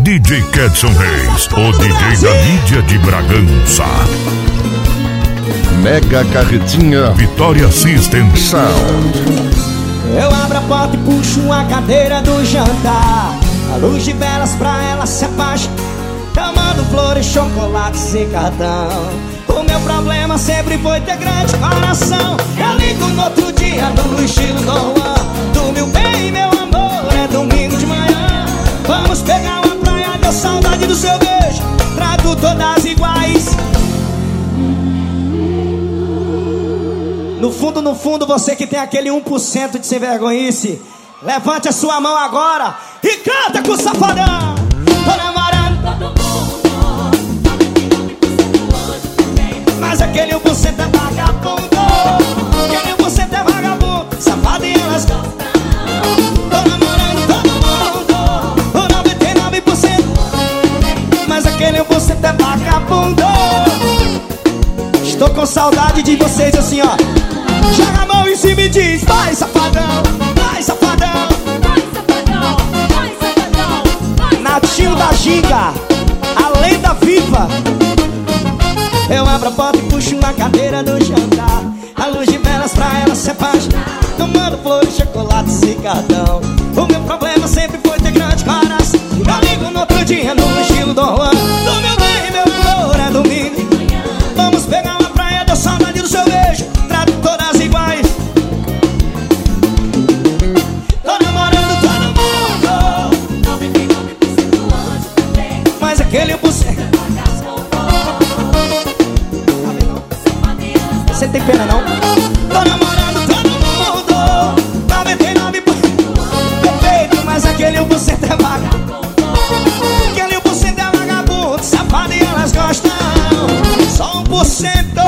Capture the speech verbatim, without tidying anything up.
D J Kedson Reis, o D J da mídia de Bragança. Mega Carretinha Vitória System Sound. Eu abro a porta e puxo uma cadeira do jantar. A luz de velas pra ela se apaixonar. Eu mando flores, chocolates e cartão. O meu problema sempre foi ter grande coração. Eu ligo no outro dia no estilo Don Juan. Do meu bem, meu amor, é domingo de manhã. Vamos pegar uma praia, deu saudade do seu beijo. Trato todas iguais. No fundo, no fundo, você que tem aquele um por cento de sem vergonhice, levante a sua mão agora e canta com o safadão. Tô namorando todo mundo, mas aquele um por cento é vagabundo. Aquele um por cento é vagabundo, safado e elas gostam. Tô namorando todo mundo, o noventa e nove por cento, mas aquele um por cento é vagabundo. Estou com saudade de vocês assim, ó. Joga a mão em cima e diz: vai, safadão, vai, safadão, vai, safadão, vai, safadão, vai, Natinho da Giga, a lenda viva. Eu abro a porta e puxo uma cadeira do jantar. A luz de velas pra ela se apaixonar. Tomando flores, chocolates e cartão. O meu problema sempre foi ter grande coração. Eu ligo no outro dia no estilo Don Juan. Do meu bem, meu flor, é domingo. Vamos pegar uma praia, deu saudade do seu beijo. Trato todas iguais. Tô namorando todo mundo, noventa e nove por cento anjo também, mas aquele um por cento é vagabundo. Você tem pena não? Tô namorando todo mundo, noventa e nove por cento perfeito, mas aquele um por cento é vagabundo. Aquele um por cento é vagabundo, safado e elas gostam. Só um por cento